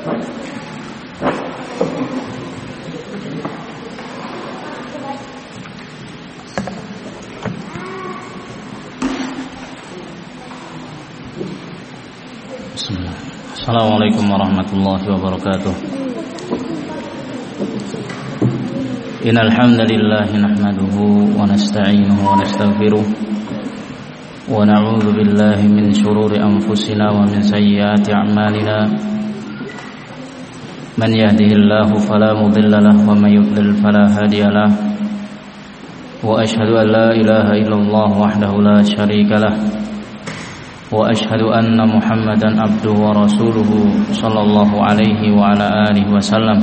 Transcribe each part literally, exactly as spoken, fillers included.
Bismillah. Assalamualaikum warahmatullahi wabarakatuh. Innal hamdalillah nahmaduhu wa nasta'inuhu wa nastaghfiruh wa na'udzu billahi min shururi anfusina wa min sayyiati a'malina. Man yahdihillahu fala mudilla lahu wa man yudlil fala hadiya lahu. Wa asyhadu an la ilaha illallah wahdahu la syarika lahu. Wa asyhadu anna Muhammadan abduhu wa rasuluhu sallallahu alaihi wa ala alihi wa sallam.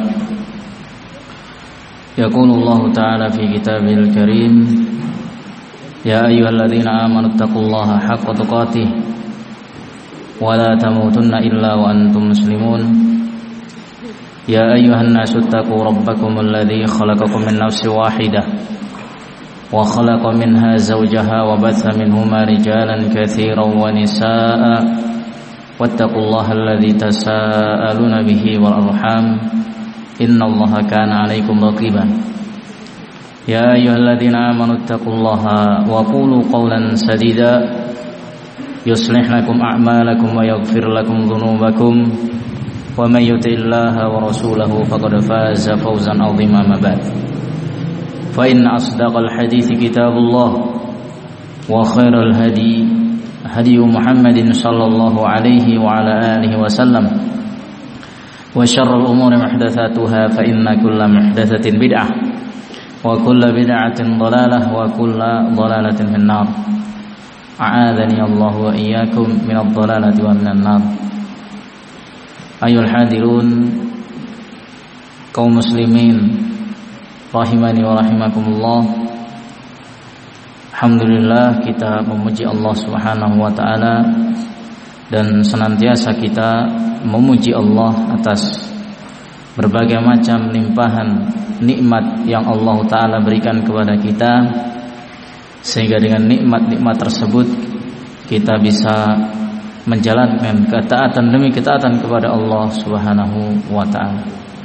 Yaqulullahu ta'ala fi kitabil karim, ya ayyuhalladzina amanu taqullaha haqqa tuqatih wa la tamutunna illa wa antum muslimun. Ya ayyuhan nasu taqu rabbakumul ladzi khalaqakum min nafsin wahidah wa khalaqa minha zawjaha wa batha minhuma rijalan katsiran wa nisaa'a wattaqullaha alladzi tasaaluna bihi wal arham innallaha kana 'alaikum raqiban. Ya ayyuhalladzina amanu taqullaha wa qulu qawlan sadida yuslih lakum a'malakum wa yaghfir lakum dhunubakum wa may yuti'illaha wa rasulahu faqad faza fawzan 'azima. Ma ba'd. Fa inna asdaqal hadithi kitabullah wa khairal hadi hadi Muhammadin sallallahu alaihi wa ala alihi wa sallam wa syarrul umuri muhdatsatuha fa inna kulla muhdatsatin bid'ah wa kulla bid'atin dhalalah wa kulla dhalalatin finnar. A'adzani Allah wa iyyakum minadh dhalalati wa minan nar. Ayuhal hadirun kaum muslimin rahimani wa rahimakumullah. Alhamdulillah, kita memuji Allah Subhanahu wa taala dan senantiasa kita memuji Allah atas berbagai macam limpahan nikmat yang Allah taala berikan kepada kita, sehingga dengan nikmat-nikmat tersebut kita bisa menjalankan ketaatan demi ketaatan kepada Allah Subhanahu wa taala.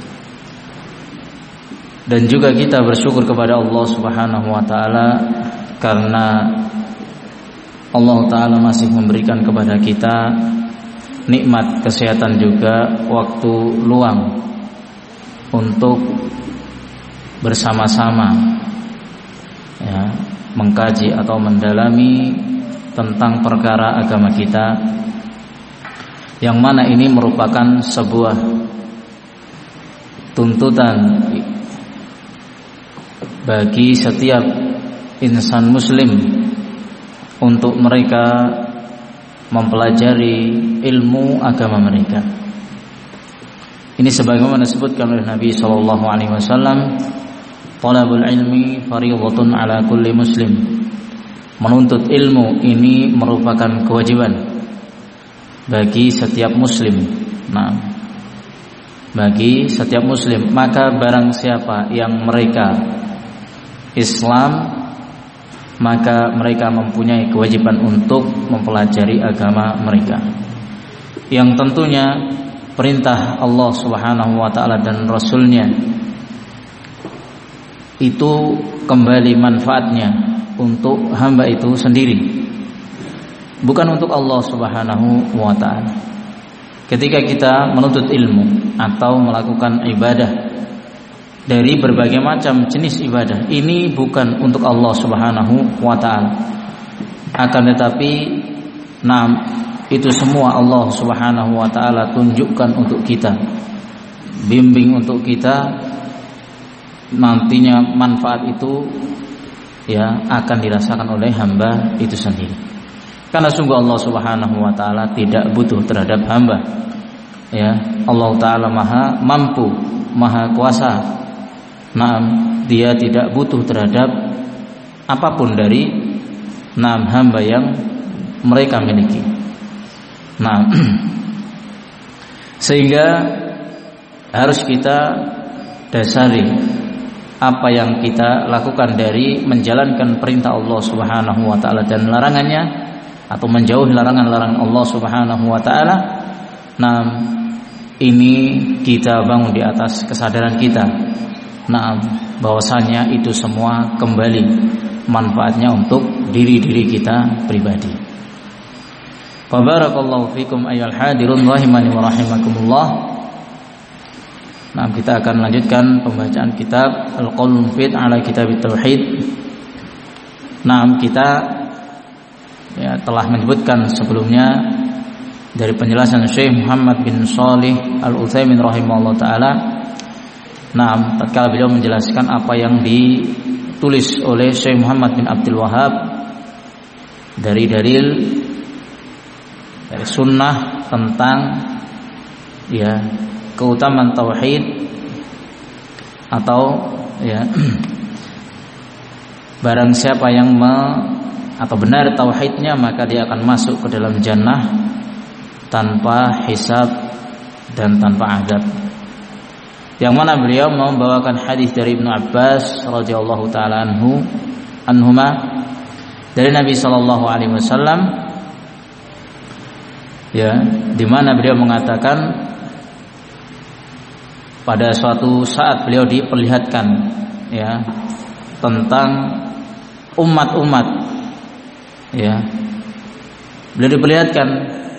Dan juga kita bersyukur kepada Allah Subhanahu wa taala karena Allah taala masih memberikan kepada kita nikmat kesehatan juga waktu luang untuk bersama-sama ya, mengkaji atau mendalami tentang perkara agama kita, yang mana ini merupakan sebuah tuntutan bagi setiap insan muslim untuk mereka mempelajari ilmu agama mereka. Ini sebagaimana disebutkan oleh Nabi sallallahu alaihi wasallam, talabul ilmi fardhatun ala kulli muslim. Menuntut ilmu ini merupakan kewajiban bagi setiap muslim. Nah, bagi setiap muslim, maka barang siapa yang mereka Islam, maka mereka mempunyai kewajiban untuk mempelajari agama mereka, yang tentunya perintah Allah Subhanahu wa taala dan Rasulnya itu kembali manfaatnya untuk hamba itu sendiri, bukan untuk Allah Subhanahu wa taala. Ketika kita menuntut ilmu atau melakukan ibadah dari berbagai macam jenis ibadah, ini bukan untuk Allah Subhanahu wa taala. Akan tetapi nah, itu semua Allah Subhanahu wa taala tunjukkan untuk kita, bimbing untuk kita, nantinya manfaat itu ya akan dirasakan oleh hamba itu sendiri. Karena sungguh Allah Subhanahu wa taala tidak butuh terhadap hamba. Ya, Allah taala Maha mampu, Maha kuasa. Nah, dia tidak butuh terhadap apapun dari enam hamba yang mereka miliki. Nah, sehingga harus kita dasari apa yang kita lakukan dari menjalankan perintah Allah Subhanahu wa taala dan larangannya, atau menjauhi larangan-larangan Allah Subhanahu wa taala. Nah, ini kita bangun di atas kesadaran kita, nah, bahwasanya itu semua kembali manfaatnya untuk diri-diri kita pribadi. Fa barakallahu fikum ayyuhal hadirun rahimani wa rahimakumullah. Nah, kita akan melanjutkan pembacaan kitab Al-Qaulul Mufid ala Kitab Tauhid. Nah, kita ya, telah menyebutkan sebelumnya dari penjelasan Syekh Muhammad bin Shalih Al-Utsaimin rahimahullah taala. Nah, tatkala beliau menjelaskan apa yang ditulis oleh Syekh Muhammad bin Abdul Wahhab dari dalil dari sunnah tentang ya keutamaan tauhid atau ya barang siapa yang me, atau benar tauhidnya maka dia akan masuk ke dalam jannah tanpa hisab dan tanpa adab. Yang mana beliau membawakan hadis dari Ibnu Abbas radhiyallahu taala anhu anhuma dari Nabi sallallahu alaihi wasallam, ya, di mana beliau mengatakan pada suatu saat beliau diperlihatkan ya tentang umat-umat, ya, beliau diperlihatkan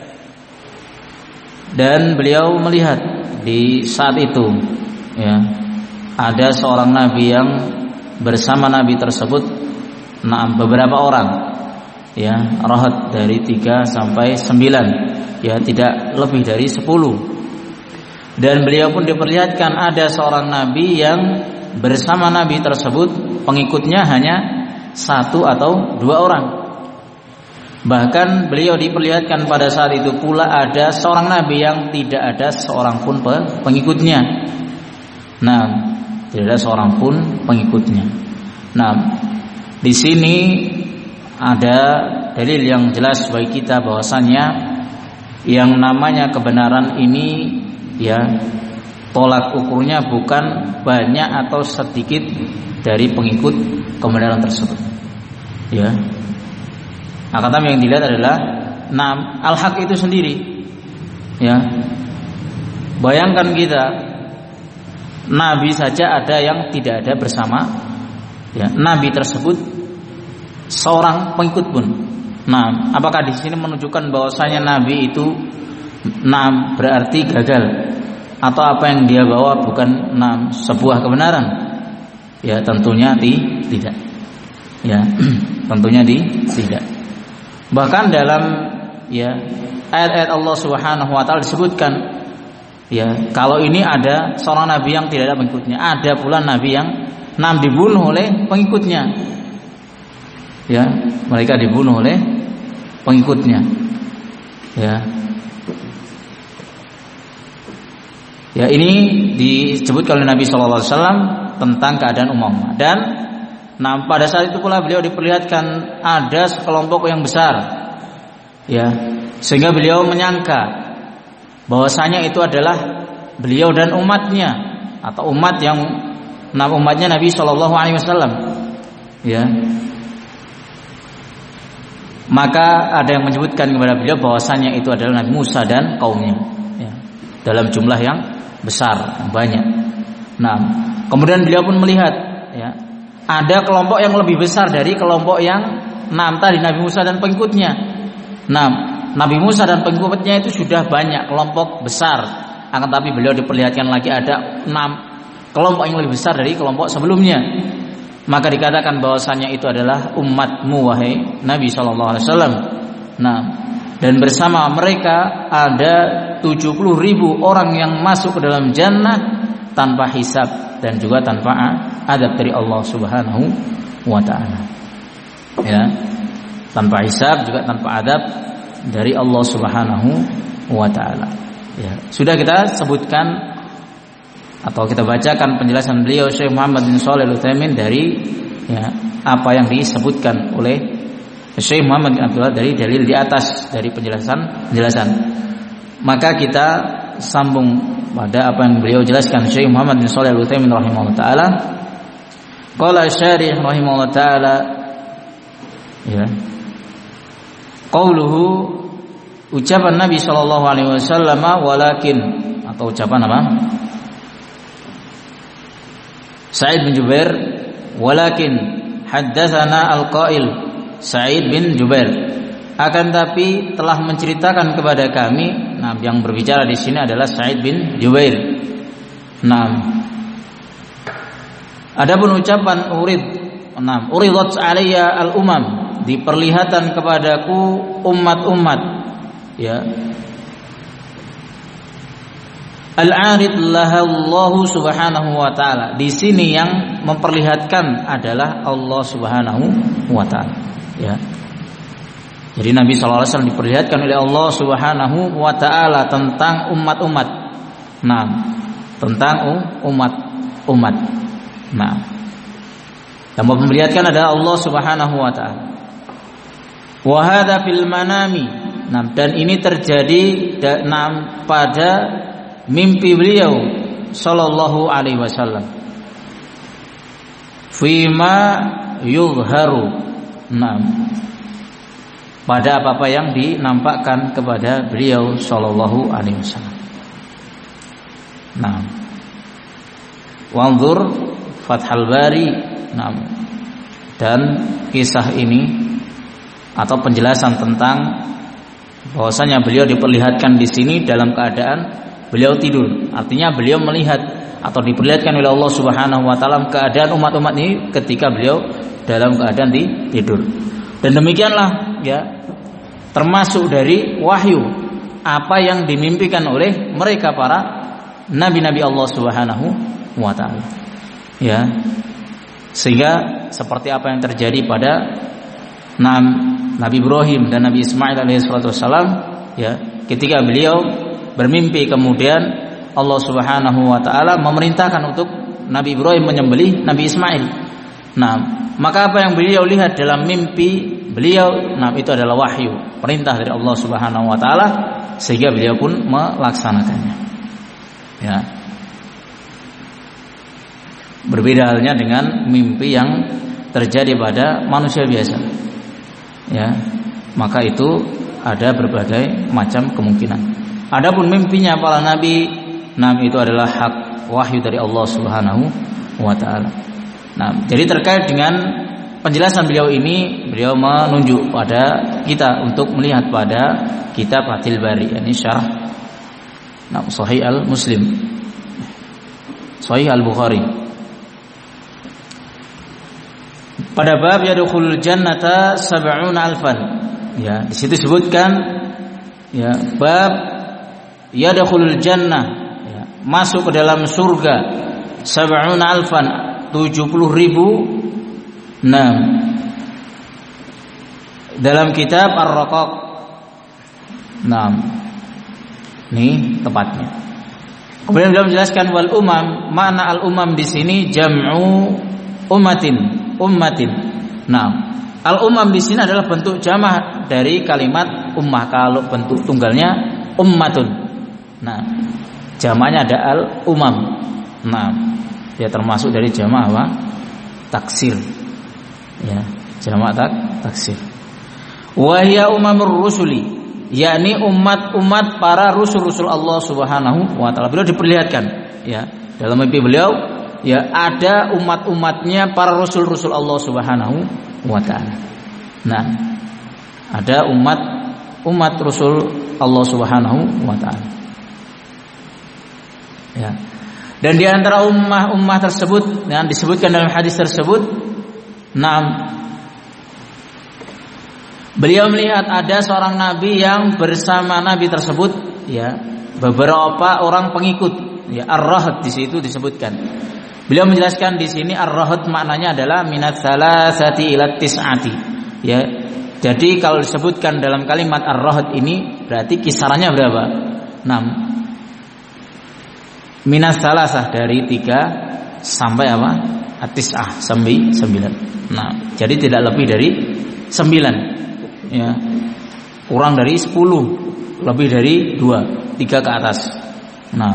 dan beliau melihat di saat itu ya ada seorang nabi yang bersama nabi tersebut, nah, beberapa orang ya, rahat dari tiga sampai sembilan, ya, tidak lebih dari sepuluh. Dan beliau pun diperlihatkan ada seorang nabi yang bersama nabi tersebut pengikutnya hanya satu atau dua orang. Bahkan beliau diperlihatkan pada saat itu pula ada seorang nabi yang tidak ada seorang pun pengikutnya. Nah, tidak ada seorang pun pengikutnya. Nah, di sini ada dalil yang jelas bagi kita bahwasannya yang namanya kebenaran ini ya tolak ukurnya bukan banyak atau sedikit dari pengikut kebenaran tersebut. Ya. Akan tetapi yang dilihat adalah nam al-haq itu sendiri. Ya. Bayangkan kita nabi saja ada yang tidak ada bersama ya, nabi tersebut seorang pengikut pun. Nah, apakah di sini menunjukkan bahwasanya nabi itu nam berarti gagal atau apa yang dia bawa bukan nam sebuah kebenaran? Ya, tentunya di, tidak. Ya, tentunya di tidak. Bahkan dalam ya ayat-ayat Allah Subhanahu wa taala disebutkan ya kalau ini ada seorang nabi yang tidak ada pengikutnya, ada pula nabi yang nam dibunuh oleh pengikutnya. Ya, mereka dibunuh oleh pengikutnya. Ya. Ya, ini disebutkan oleh Nabi sallallahu alaihi wasallam tentang keadaan umum. Dan nah, pada saat itu pula beliau diperlihatkan ada sekelompok yang besar. Ya, sehingga beliau menyangka bahwasanya itu adalah beliau dan umatnya atau umat yang nah umatnya Nabi sallallahu alaihi wasallam. Ya. Maka ada yang menyebutkan kepada beliau bahwasanya itu adalah Nabi Musa dan kaumnya, ya, dalam jumlah yang besar, yang banyak. Nah, kemudian beliau pun melihat, ya, ada kelompok yang lebih besar dari kelompok yang enam tadi Nabi Musa dan pengikutnya. Nah, Nabi Musa dan pengikutnya itu sudah banyak kelompok besar, akan tapi beliau diperlihatkan lagi ada enam kelompok yang lebih besar dari kelompok sebelumnya. Maka dikatakan bahwasanya itu adalah umatmu wahai Nabi sallallahu alaihi wasallam. Nah, dan bersama mereka ada tujuh puluh ribu orang yang masuk ke dalam jannah tanpa hisab dan juga tanpa adab dari Allah Subhanahu wa taala. Ya. Tanpa hisab juga tanpa adab dari Allah Subhanahu wa taala. Ya, sudah kita sebutkan atau kita bacakan penjelasan beliau Syekh Muhammad bin Shalih Al-Utsaimin dari ya, apa yang disebutkan oleh Syekh Muhammad bin Abdullah dari dalil di atas dari penjelasan penjelasan. Maka kita sambung pada apa yang beliau jelaskan Syekh Muhammad bin Shalih Al-Utsaimin rahimahullah taala. Qala syarih rahimahullah taala ya. Qauluhu ucapan Nabi sallallahu alaihi wasallam walakin atau ucapan apa? Sa'id bin Jubair, walakin haddatsana al-qail Sa'id bin Jubair, akan tapi telah menceritakan kepada kami. Nah, yang berbicara di sini adalah Sa'id bin Jubair. Nah, adapun ucapan urid, nah, uridat alayya al-umam, diperlihatkan kepadaku umat-umat, ya. Al-arid laha Allah Subhanahu wa taala. Di sini yang memperlihatkan adalah Allah Subhanahu wa taala, ya. Jadi Nabi sallallahu alaihi wasallam diperlihatkan oleh Allah Subhanahu wa taala tentang umat-umat. Nah, tentang umat-umat. Nah, yang memperlihatkan adalah Allah Subhanahu wa taala. Wa hadza fil manami. Nah, dan ini terjadi nah, pada mimpi beliau sallallahu alaihi wasallam. Fima yuzharu. Nah, pada apa-apa yang dinampakkan kepada beliau sallallahu alaihi wasallam. Nah, wanzur Fathul Bari. Nah, dan kisah ini atau penjelasan tentang bahwasanya beliau diperlihatkan di sini dalam keadaan beliau tidur. Artinya beliau melihat atau diperlihatkan oleh Allah Subhanahu wa taala keadaan umat-umat ini ketika beliau dalam keadaan di tidur. Dan demikianlah, ya, termasuk dari wahyu apa yang dimimpikan oleh mereka para nabi-nabi Allah Subhanahu wa taala. Ya. Sehingga seperti apa yang terjadi pada Nabi Ibrahim dan Nabi Ismail alaihissalam, ya, ketika beliau bermimpi kemudian Allah Subhanahu wa taala memerintahkan untuk Nabi Ibrahim menyembelih Nabi Ismail. Nah, maka apa yang beliau lihat dalam mimpi beliau, nah, itu adalah wahyu, perintah dari Allah Subhanahu wa taala, sehingga beliau pun melaksanakannya. Ya. Berbeda halnya dengan mimpi yang terjadi pada manusia biasa. Ya. Maka itu ada berbagai macam kemungkinan. Adapun mimpinya para nabi, nah, itu adalah hak wahyu dari Allah Subhanahu wa taala. Nah, jadi terkait dengan penjelasan beliau ini, beliau menunjuk pada kita untuk melihat pada kitab Fathul Bari, ini syarah nah, Sahih Al-Muslim, Sahih Al-Bukhari. Pada bab yadkhulul jannata sab'una alfan. Ya, di situ disebutkan, ya, bab yadkhulul jannah, ya, masuk ke dalam surga sab'una alfan, tujuh puluh ribu. Nah, dalam kitab Ar-Raqaq. Nah, ini tepatnya. Kemudian beliau menjelaskan wal umam, makna al umam di sini jam'u ummatin, ummatin. Nah, al umam di sini adalah bentuk jamak dari kalimat ummah. Kalau bentuk tunggalnya ummatun. Nah, jamaknya ada al umam. Nah, dia termasuk dari jamak apa? Taksir. Ya, jamak tak taksir. Wa hiya umamur rusuli, yakni umat-umat para rasul-rasul Allah Subhanahu wa taala. Beliau diperlihatkan, ya, dalam mimpi beliau, ya, ada umat-umatnya para rasul-rasul Allah Subhanahu wa taala. Nah, ada umat umat rasul Allah Subhanahu wa taala. Ya. Dan di antara ummah-ummah tersebut yang disebutkan dalam hadis tersebut, nah, beliau melihat ada seorang nabi yang bersama nabi tersebut, ya, beberapa orang pengikut, ya, ar-rahd di situ disebutkan. Beliau menjelaskan di sini ar-rahd maknanya adalah minat salasati ila tis'ati. Ya. Jadi kalau disebutkan dalam kalimat ar-rahd ini berarti kisarannya berapa? enam. Minas salasah dari tiga sampai apa? At-tis'ah, sembilan. Nah, jadi tidak lebih dari sembilan. Ya. Kurang dari sepuluh, lebih dari dua, tiga ke atas. Nah,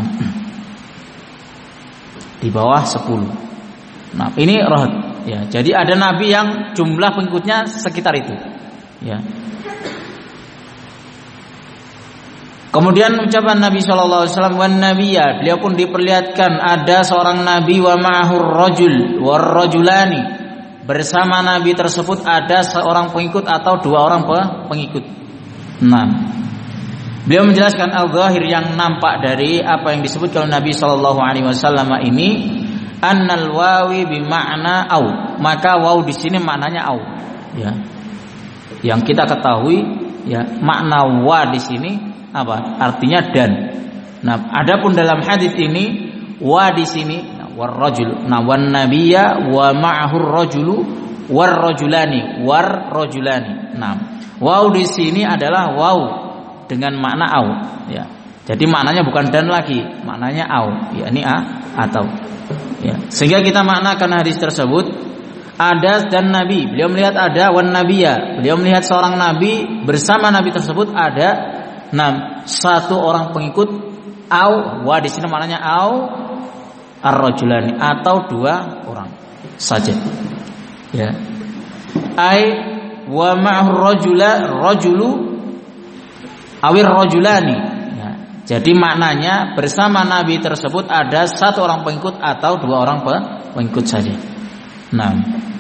di bawah sepuluh. Nah, ini rahd, ya. Jadi ada nabi yang jumlah pengikutnya sekitar itu. Ya. Kemudian ucapan Nabi shallallahu alaihi wasallam wan nabiyya, beliau pun diperlihatkan ada seorang nabi wa ma'ahur rajul war rajulani, bersama nabi tersebut ada seorang pengikut atau dua orang pengikut. Nah, beliau menjelaskan al-zahir yang nampak dari apa yang disebut oleh Nabi shallallahu alaihi wasallam ini, annal wawi bima'na au, maka waw di sini maknanya au, ya. Yang kita ketahui, ya, makna wa di sini apa? Artinya dan. Nah, adapun dalam hadis ini wa di sini war rajul, nah wan nabiyya wa ma'ahur rajulu war rajulani war rajulani. Nah, waw di sini adalah waw dengan makna au, ya. Jadi maknanya bukan dan lagi, maknanya au, yakni a atau, ya. Sehingga kita maknakan hadis tersebut ada dan nabi, beliau melihat ada wan nabiyya, beliau melihat seorang nabi, bersama nabi tersebut ada enam satu orang pengikut, au wa di sini maknanya au ar-rajulani atau dua orang saja, ya. Ai wa ma'ahur rajula rajulu awir rajulani, ya. Jadi maknanya bersama nabi tersebut ada satu orang pengikut atau dua orang pengikut saja. Nah,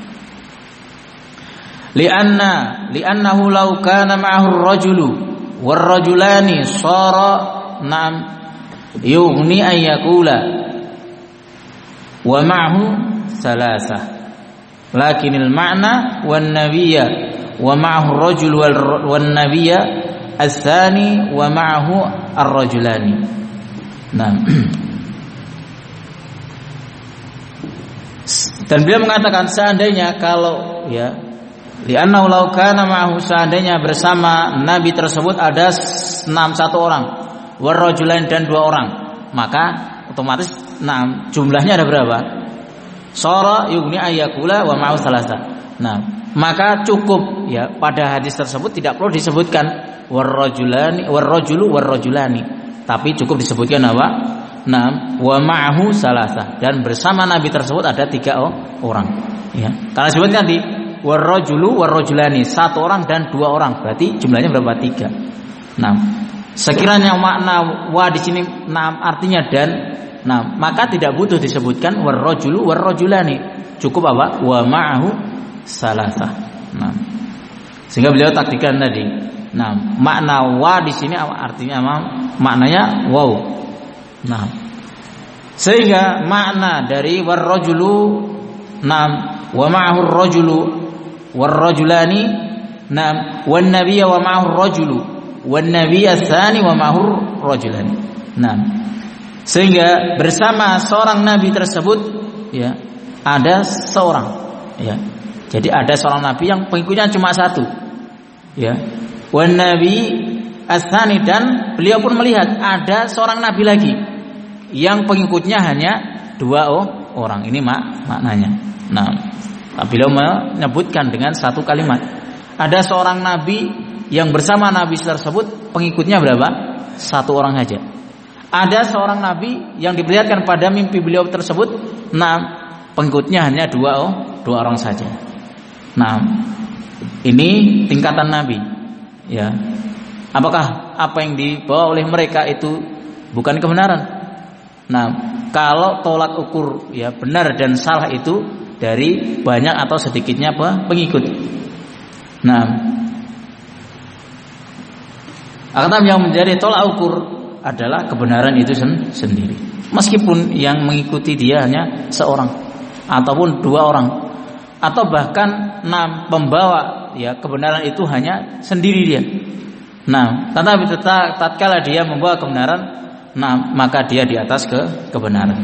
lianna liannahu law kana ma'ahur rajulu war rajulani shara na'am yughni an yaqula wa ma'ahu salasah, lakinil ma'na wan nabiyya wa ma'ahu rajul wan nabiyya ats-tsani wa ma'ahu ar-rajulani. Nah, dan beliau mengatakan seandainya kalau, ya, li'annahu law kana ma'ahu, seandainya bersama nabi tersebut ada enam satu orang, war rajulain dan dua orang, maka otomatis enam jumlahnya ada berapa? Shara yughni ayyakula wa ma'ahu salasa. Nah, maka cukup, ya, pada hadis tersebut tidak perlu disebutkan war rajulani war rajulu war rajulani, tapi cukup disebutkan apa? Nah, wa ma'ahu salasa, dan bersama nabi tersebut ada tiga orang, ya. Karena sebutkan tadi war rajulu war rajulani, satu orang dan dua orang, berarti jumlahnya berapa? Tiga. Nah, sekiranya makna wa di sini nah, artinya dan, nah maka tidak butuh disebutkan war rajulu war rajulani, cukup apa? Wa ma'ahu salasa. Nah, sehingga beliau takdikan tadi. Nah, makna wa di sini artinya apa? Maknanya wow. Nah, sehingga makna dari war rajulu, nah wa ma'ahu rajulu war rajulani, nah wan nabiyya wa ma'ahu rajulu wan nabiyya ats-tsani wa ma'ahu rajulani. Nah, sehingga bersama seorang nabi tersebut, ya, ada seorang, ya. Jadi ada seorang nabi yang pengikutnya cuma satu, ya. Wan nabi ats-tsani, dan beliau pun melihat ada seorang nabi lagi yang pengikutnya hanya dua oh, orang. Ini mak maknanya. Nah, beliau menyebutkan dengan satu kalimat. Ada seorang nabi yang bersama nabi tersebut pengikutnya berapa? Satu orang saja. Ada seorang nabi yang diperlihatkan pada mimpi beliau tersebut, nah pengikutnya hanya dua oh, dua orang saja. Nah, ini tingkatan nabi, ya. Apakah apa yang dibawa oleh mereka itu bukan kebenaran? Nah, kalau tolak ukur, ya, benar dan salah itu dari banyak atau sedikitnya apa? Pengikut. Nah, akan yang menjadi tolak ukur adalah kebenaran itu sen- sendiri. Meskipun yang mengikuti dia hanya seorang ataupun dua orang, atau bahkan enam pembawa, ya, kebenaran itu hanya sendiri dia. Nah, tetapi tetap tatkala dia membawa kebenaran, nah maka dia di atas ke kebenaran.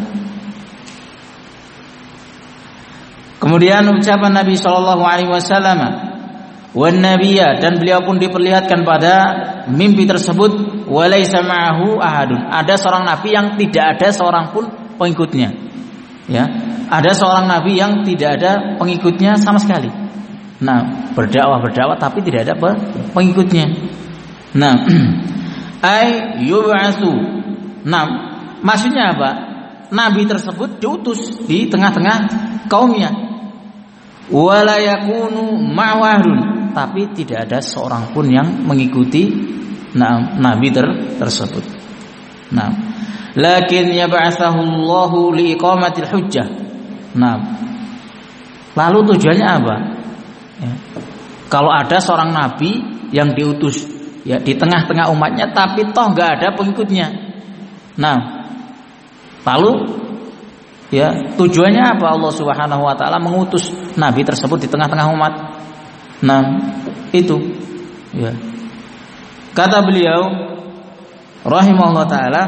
Kemudian ucapan Nabi Shallallahu Alaihi Wasallam, wan nabiyya, dan beliau pun diperlihatkan pada mimpi tersebut, walaysa ma'ahu ahadun, ada seorang nabi yang tidak ada seorang pun pengikutnya, ya, ada seorang nabi yang tidak ada pengikutnya sama sekali. Nah, berdakwah berdakwah tapi tidak ada pengikutnya. Nah, ay yub'atsu. Nah, maksudnya apa? Nabi tersebut diutus di tengah-tengah kaumnya. Wala yakunu ma'wahdun, tapi tidak ada seorang pun yang mengikuti nah, nabi ter, tersebut. Nah, lakin yab'atsahu Allahu liiqamatil hujjah. Nah, lalu tujuannya apa? Ya. Kalau ada seorang nabi yang diutus ya di tengah-tengah umatnya, tapi toh nggak ada pengikutnya. Nah, lalu ya tujuannya apa Allah Subhanahu wa taala mengutus nabi tersebut di tengah-tengah umat? Nah, itu ya. Kata beliau rahimahullah taala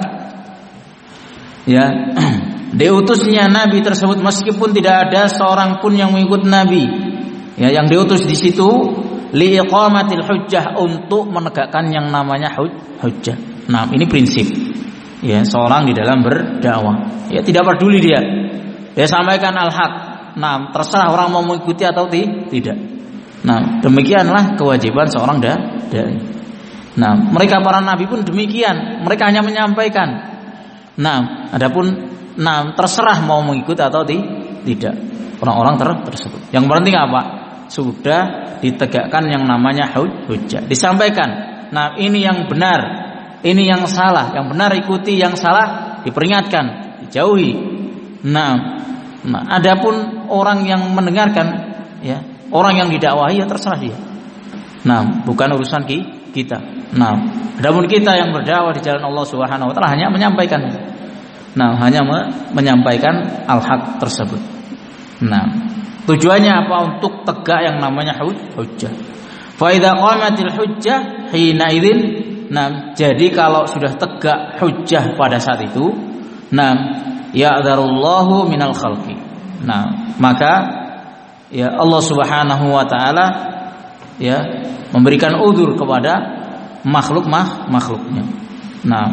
ya, diutusnya nabi tersebut meskipun tidak ada seorang pun yang mengikut nabi. Ya, yang diutus di situ liiqamatil hujjah, untuk menegakkan yang namanya hujjah. Nah, ini prinsip ya seorang di dalam berdakwah. Ya, tidak peduli dia. Dia sampaikan al-haq. Nah, terserah orang mau mengikuti atau tidak. Nah, demikianlah kewajiban seorang dai. Nah, mereka para nabi pun demikian. Mereka hanya menyampaikan. Nah, adapun nah terserah mau mengikuti atau tidak orang-orang ter tersebut. Yang penting apa? Sudah ditegakkan yang namanya hujjah, disampaikan. Nah, ini yang benar, ini yang salah. Yang benar ikuti, yang salah diperingatkan, dijauhi. Nah, nah adapun orang yang mendengarkan, ya, orang yang didakwahi ya terserah dia. Nah, bukan urusan kita. Nah, adapun kita yang berdakwah di jalan Allah Subhanahu wa taala hanya menyampaikan. Nah, hanya menyampaikan al-haq tersebut. Nah, tujuannya apa? Untuk tegak yang namanya hujjah. Fa idza qamatil hujjah hina idzin, nah, jadi kalau sudah tegak hujjah pada saat itu, nah, ya'dzarullahu minal khalqi. Nah, maka ya Allah Subhanahu wa taala ya memberikan udzur kepada makhluk mah makhluknya. Nah,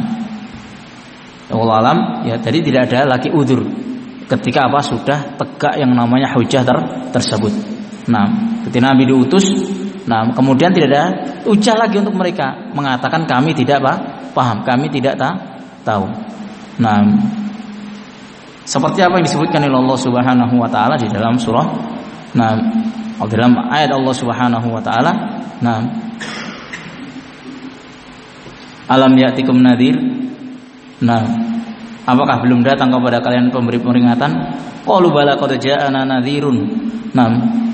Allah alam ya, jadi tidak ada lagi udzur ketika apa sudah tegak yang namanya hujjah ter, tersebut. Nah, ketika Nabi diutus, nah kemudian tidak ada hujjah lagi untuk mereka mengatakan kami tidak apa, paham, kami tidak ta, tahu. Nah, seperti apa yang disebutkan oleh Allah Subhanahu wa taala di dalam surah, nah, dalam ayat Allah Subhanahu wa taala, nah, alam ya'tikum nadhir. Nah, apakah belum datang kepada kalian pemberi peringatan? Qalu bala qad ja'ana nadhirun. Nah,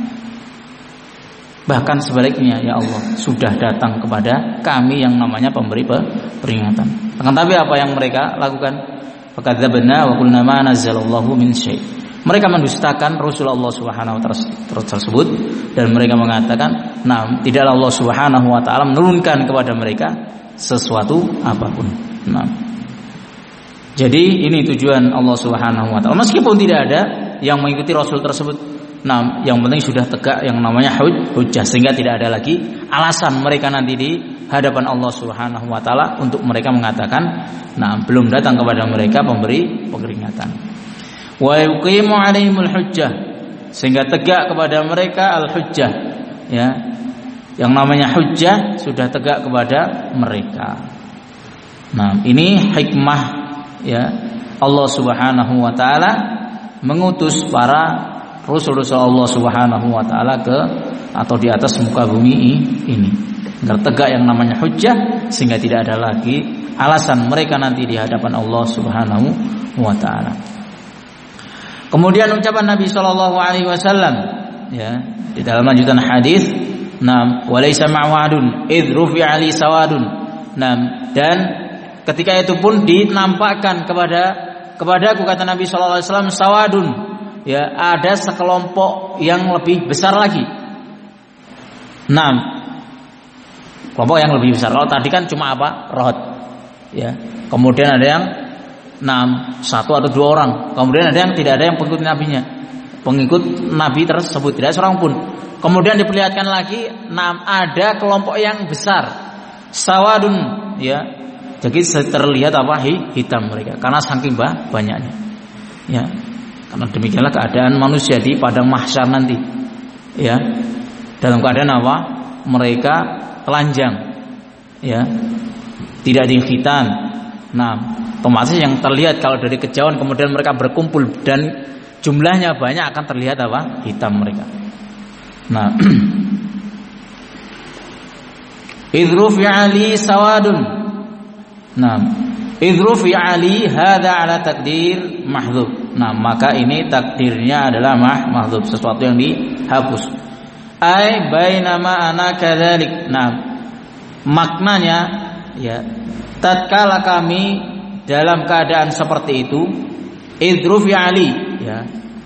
bahkan sebaliknya ya Allah, sudah datang kepada kami yang namanya pemberi peringatan. Akan tapi apa yang mereka lakukan? Fakadzabna wa qulna ma nazzalallahu min syai'. Mereka mendustakan Rasul Allah Subhanahu wa taala tersebut dan mereka mengatakan, "Nah, tidaklah Allah Subhanahu wa taala menurunkan kepada mereka sesuatu apapun." Nah, jadi ini tujuan Allah Subhanahu wa taala. Meskipun tidak ada yang mengikuti Rasul tersebut, nah, yang penting sudah tegak yang namanya hujjah, sehingga tidak ada lagi alasan mereka nanti di hadapan Allah Subhanahu wa taala untuk mereka mengatakan, nah, belum datang kepada mereka pemberi peringatan. Wa yuqimu 'alaihimul hujjah, sehingga tegak kepada mereka al-hujjah, ya. Yang namanya hujjah sudah tegak kepada mereka. Nah, ini hikmah ya Allah Subhanahu wa taala mengutus para rasul-rasul Allah Subhanahu wa taala ke atau di atas muka bumi ini agar tegak yang namanya hujjah, sehingga tidak ada lagi alasan mereka nanti di hadapan Allah Subhanahu wa taala. Kemudian ucapan Nabi sallallahu alaihi wasallam ya di dalam lanjutan hadis, nam walaysa ma'wadun id rufi'a li sawadun. Nam, dan ketika itu pun dinampakkan kepada kepadaku, kata Nabi sallallahu alaihi wasallam, sawadun, ya, ada sekelompok yang lebih besar lagi. Nah, kelompok yang lebih besar. Kalau tadi kan cuma apa? Rohot. Ya. Kemudian ada yang enam, satu atau dua orang. Kemudian ada yang tidak ada yang pengikut nabinya. Pengikut nabi tersebut tidak seorang pun. Kemudian diperlihatkan lagi, enam, ada kelompok yang besar. Sawadun, ya. Jadi terlihat apa? Hitam mereka karena saking banyaknya. Ya. Karena demikianlah keadaan manusia di padang mahsyar nanti. Ya. Dalam keadaan apa? Mereka telanjang. Ya. Tidak dikhitan. Nah, otomatis yang terlihat kalau dari kejauhan kemudian mereka berkumpul dan jumlahnya banyak akan terlihat apa? Hitam mereka. Nah, idrufi ali sawadun. Nah, idrufi ali hadza ala takdir mahdzuf. Nah, maka ini takdirnya adalah mah mahdzuf, sesuatu yang dihapus. Ai bainama ana kadzalik. Nah, maknanya ya, tatkala kami dalam keadaan seperti itu, idrufi ali ya.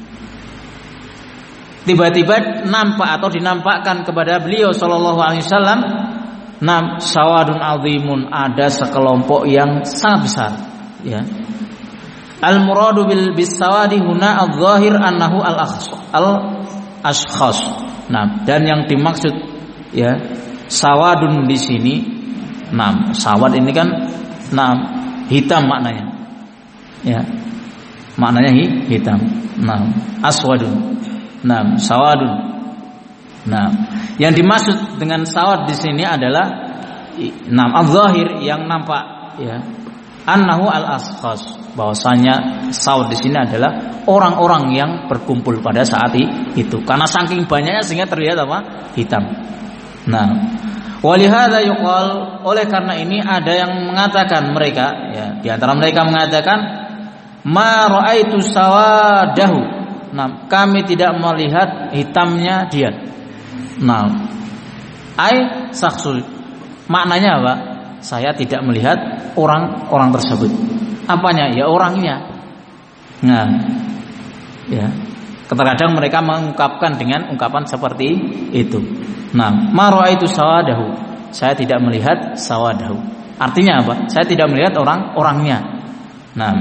Tiba-tiba nampak atau dinampakkan kepada beliau sallallahu alaihi wasallam, nam sawadun azimun, ada sekelompok yang sangat besar ya. Al muradu bil bisawadi huna adh-dhahir annahu al al ashkhas. Nah, dan yang dimaksud ya sawadun di sini, nam sawad ini kan nam hitam maknanya. Ya. Maknanya hitam. Nam aswadun. Nah, sawadun. Nah, yang dimaksud dengan sawad di sini adalah nam adh-dhahir, yang nampak ya. Annahu al-ashkhas, bahwasanya sawad di sini adalah orang-orang yang berkumpul pada saat itu. Karena saking banyaknya sehingga terlihat apa? Hitam. Nah, walihada yuqal, oleh karena ini ada yang mengatakan mereka ya, di antara mereka mengatakan ma raaitu sawadahu. Nah, kami tidak melihat hitamnya dia. Nah, ai saksul, maknanya apa? Saya tidak melihat orang-orang tersebut. Apanya? Ya orangnya. Nah, ya. Terkadang mereka mengungkapkan dengan ungkapan seperti itu. Nah, ma raaitu sawadahu. Saya tidak melihat sawadahu. Artinya apa? Saya tidak melihat orang-orangnya. Nah,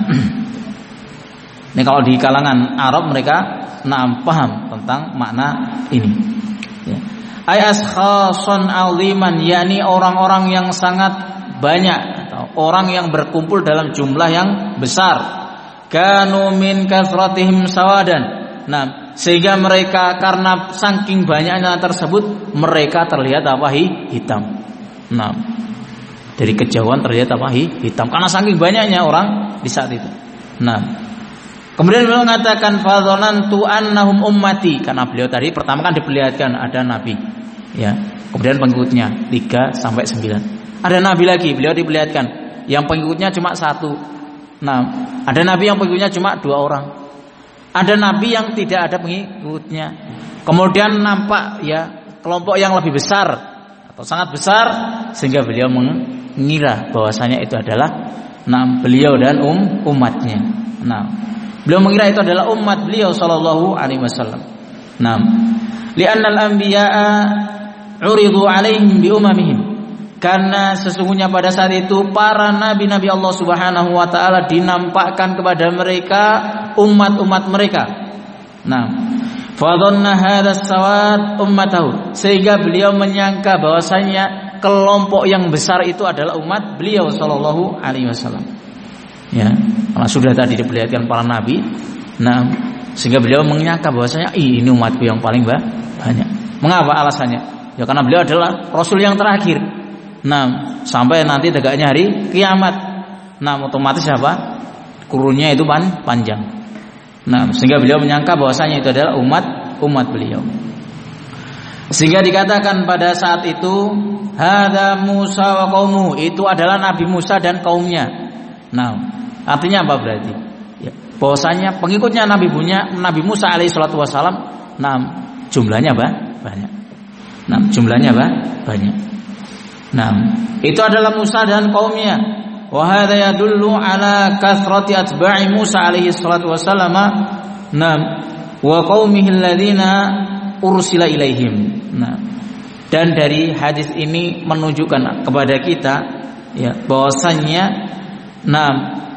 ini kalau di kalangan Arab mereka nah paham tentang makna ini. Ya. Ay ashkhasun aziman, yakni orang-orang yang sangat banyak atau orang yang berkumpul dalam jumlah yang besar. Kanu min kathratihim sawadan. Nah, sehingga mereka karena saking banyaknya tersebut mereka terlihat apa? Hitam. Nah, dari kejauhan terlihat apa? Hitam karena saking banyaknya orang di saat itu. Nah, kemudian beliau mengatakan fadzanantu annahum ummati, karena beliau tadi pertama kan diperlihatkan ada nabi ya. Kemudian pengikutnya tiga sampai sembilan. Ada nabi lagi, beliau diperlihatkan yang pengikutnya cuma satu. Nah, ada nabi yang pengikutnya cuma dua orang. Ada nabi yang tidak ada pengikutnya. Kemudian nampak ya kelompok yang lebih besar atau sangat besar sehingga beliau mengira bahwasanya itu adalah nah beliau dan um umatnya. Nah, beliau mengira itu adalah umat beliau sallallahu alaihi wasallam. Naam. Li'annal anbiya'a 'uridu 'alaihim bi umamihim. Karena sesungguhnya pada saat itu para nabi-nabi Allah Subhanahu wa taala dinampakkan kepada mereka umat-umat mereka. Naam. Fa dhanna hadzal sawad ummatahu. Sehingga beliau menyangka bahwasanya kelompok yang besar itu adalah umat beliau sallallahu alaihi wasallam. Ya, karena sudah tadi diperlihatkan para nabi. Nah, sehingga beliau menyangka bahwasanya ini umatku yang paling banyak. Mengapa alasannya? Ya karena beliau adalah rasul yang terakhir. Nah, sampai nanti tegaknya hari kiamat. Nah, otomatis apa? Kurunnya itu pan panjang. Nah, sehingga beliau menyangka bahwasanya itu adalah umat umat beliau. Sehingga dikatakan pada saat itu hadza Musa wa qaumu, itu adalah Nabi Musa dan kaumnya. Nah, artinya apa berarti? Ya, bahwasanya pengikutnya Nabi punya Nabi Musa alaihi salatu wasalam, nah jumlahnya apa? Banyak. Nah, jumlahnya apa? Banyak. Nah, itu adalah Musa dan kaumnya. Wa hadza yadullu ala kathrati atba'i Musa alaihi salatu wasalam. Nah, wa qaumihi alladziina ursila ilaihim. Nah, dan dari hadis ini menunjukkan kepada kita ya bahwasanya nah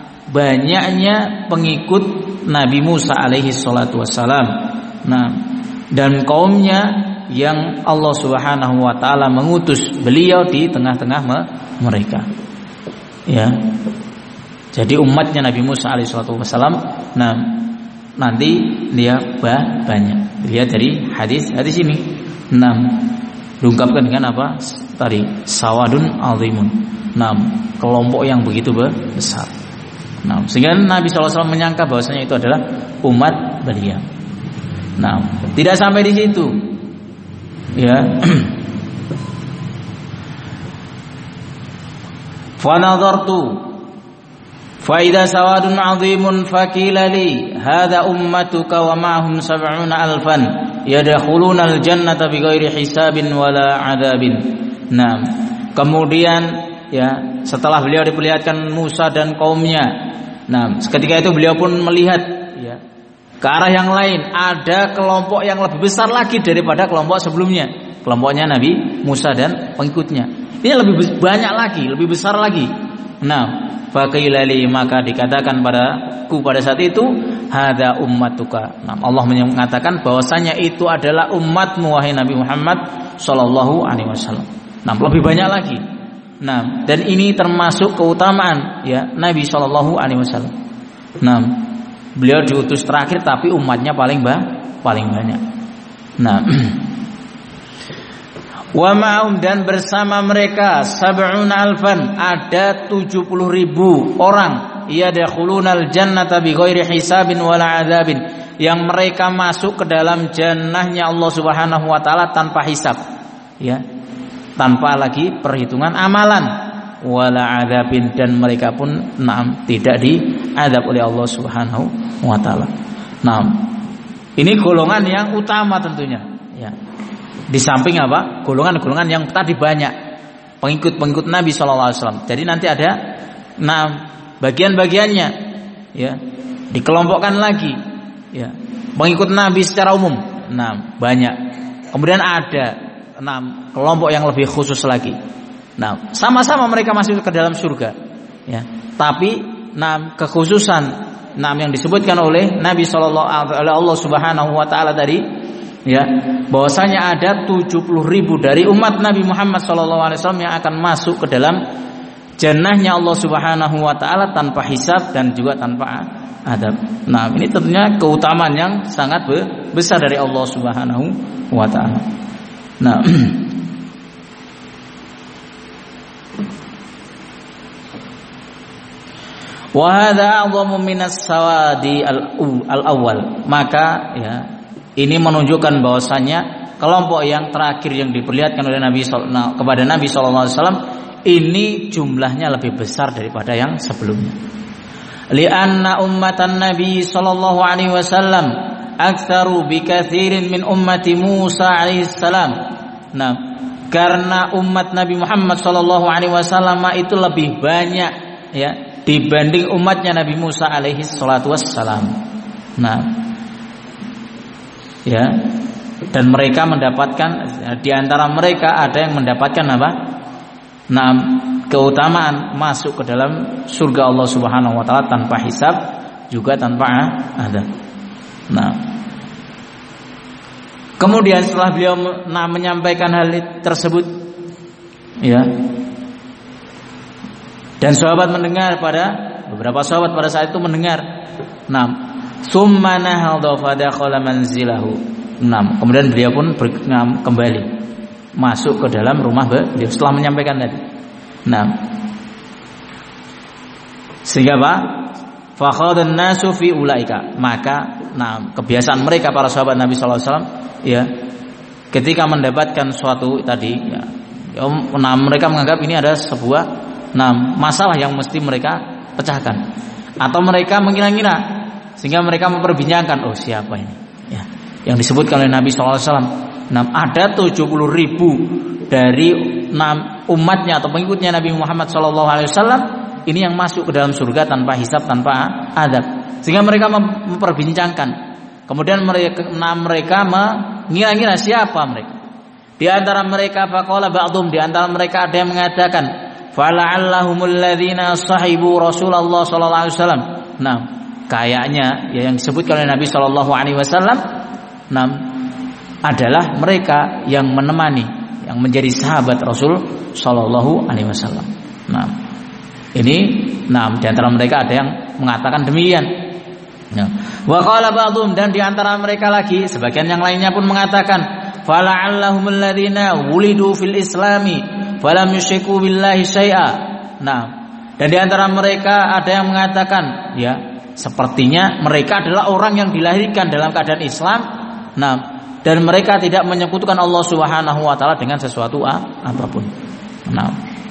banyaknya pengikut Nabi Musa alaihi salatu wassalam. Nah, dan kaumnya yang Allah Subhanahu wa taala mengutus beliau di tengah-tengah mereka. Ya. Jadi umatnya Nabi Musa alaihi salatu wassalam, nah nanti dia banyak. Lihat dari hadis hadis ini. Nah, diungkapkan dengan apa? Tadi sawadun azimun. Nah, kelompok yang begitu besar. Nah, sehingga Nabi shallallahu alaihi wasallam menyangka bahwasanya itu adalah umat beliau. Nah, tidak sampai di situ. Ya. Fa nadartu fa idza sawadun 'azimun faqila li hadha ummatuka wa ma'hum sab'una alfan yadkhuluna al-jannata bighairi hisabin wala 'adzabin. Nah, kemudian ya setelah beliau diperlihatkan Musa dan kaumnya, nah ketika itu beliau pun melihat ya ke arah yang lain, ada kelompok yang lebih besar lagi daripada kelompok sebelumnya, kelompoknya Nabi Musa dan pengikutnya. Ini lebih banyak lagi, lebih besar lagi. Nah, faqilali, maka dikatakan padaku pada saat itu, hadza ummatuka. Nah, Allah mengatakan bahwasanya itu adalah umatmu wahai Nabi Muhammad sallallahu alaihi wasallam. Nah, lebih banyak lagi. Nah, dan ini termasuk keutamaan ya Nabi sallallahu alaihi wasallam. Nah, beliau diutus terakhir tapi umatnya paling bah, paling banyak. Nah, wa ma'um, dan bersama mereka sab'una alfan, ada tujuh puluh ribu orang, yadkhulunal jannata bighairi hisabin wala 'adzabin, yang mereka masuk ke dalam jannahnya Allah Subhanahu wa taala tanpa hisab ya, tanpa lagi perhitungan amalan, wala 'adzabin, dan mereka pun na'am tidak diazab oleh Allah Subhanahu wa taala. Nah, ini golongan yang utama tentunya ya. Di samping apa? Golongan-golongan yang tadi banyak, pengikut-pengikut Nabi sallallahu alaihi wasallam. Jadi nanti ada enam bagian-bagiannya ya. Dikelompokkan lagi ya. Pengikut Nabi secara umum enam banyak. Kemudian ada enam kelompok yang lebih khusus lagi. Nah, sama-sama mereka masuk ke dalam surga ya. Tapi enam kekhususan enam yang disebutkan oleh Nabi sallallahu alaihi wasallam, oleh Allah Subhanahu wa taala tadi ya, bahwasanya ada tujuh puluh ribu dari umat Nabi Muhammad sallallahu alaihi wasallam yang akan masuk ke dalam jannahnya Allah Subhanahu wa taala tanpa hisab dan juga tanpa adab. Nah, ini tentunya keutamaan yang sangat besar dari Allah Subhanahu wa taala. Nah, wa hadza a'dhamu minas sawadi al-awwal, maka ya ini menunjukkan bahwasanya kelompok yang terakhir yang diperlihatkan oleh Nabi kepada Nabi sallallahu alaihi wasallam ini jumlahnya lebih besar daripada yang sebelumnya. Li'anna ummatan Nabi sallallahu alaihi wasallam aktsaru bikatsirin min ummati Musa alaihi salam. Nah, karena umat Nabi Muhammad sallallahu alaihi wasallam itu lebih banyak ya dibanding umatnya Nabi Musa alaihi salatu wassalam. Nah, ya, dan mereka mendapatkan, di antara mereka ada yang mendapatkan apa? Nah, keutamaan masuk ke dalam surga Allah Subhanahu wa taala tanpa hisab juga tanpa adab. Nah, kemudian setelah beliau nah, menyampaikan hal tersebut ya, dan sahabat mendengar, pada beberapa sahabat pada saat itu mendengar. Nah, summa nahadha fadakhala manzilahu. enam. Kemudian beliau pun ber, kembali masuk ke dalam rumah beliau setelah menyampaikan tadi. enam. Sehingga apa? Fa khadan nasu fi ulaika. Maka nah, kebiasaan mereka para sahabat Nabi sallallahu alaihi wasallam ya, ketika mendapatkan suatu tadi ya, ya nah, mereka menganggap ini ada sebuah nah, masalah yang mesti mereka pecahkan, atau mereka mengira-ngira, sehingga mereka memperbincangkan, oh siapa ini ya, yang disebutkan oleh Nabi sallallahu alaihi wasallam. Nah, ada tujuh puluh ribu dari enam umatnya atau pengikutnya Nabi Muhammad sallallahu alaihi wasallam ini yang masuk ke dalam surga tanpa hisab, tanpa adab. Sehingga mereka memperbincangkan. Kemudian mereka nah, mereka mengira-ngira siapa mereka. Di antara mereka faqala ba'dhum, di antara mereka ada yang mengatakan, fala'allahumul ladzina sahibu Rasulullah sallallahu alaihi wasallam. Nah, kayaknya ya, yang disebutkan oleh Nabi sallallahu alaihi wasallam nah, adalah mereka yang menemani, yang menjadi sahabat Rasul sallallahu alaihi wasallam. Nah, ini nah di antara mereka ada yang mengatakan demikian. Nah, wa qala ba'dhum, dan di antara mereka lagi sebagian yang lainnya pun mengatakan, fala'allahumul ladzina wulidu fil islami falam yusyriku billahi syai'a. Nah, dan di antara mereka ada yang mengatakan ya, sepertinya mereka adalah orang yang dilahirkan dalam keadaan Islam, nah, dan mereka tidak menyekutukan Allah Subhanahu wa taala dengan sesuatu apapun. Nah,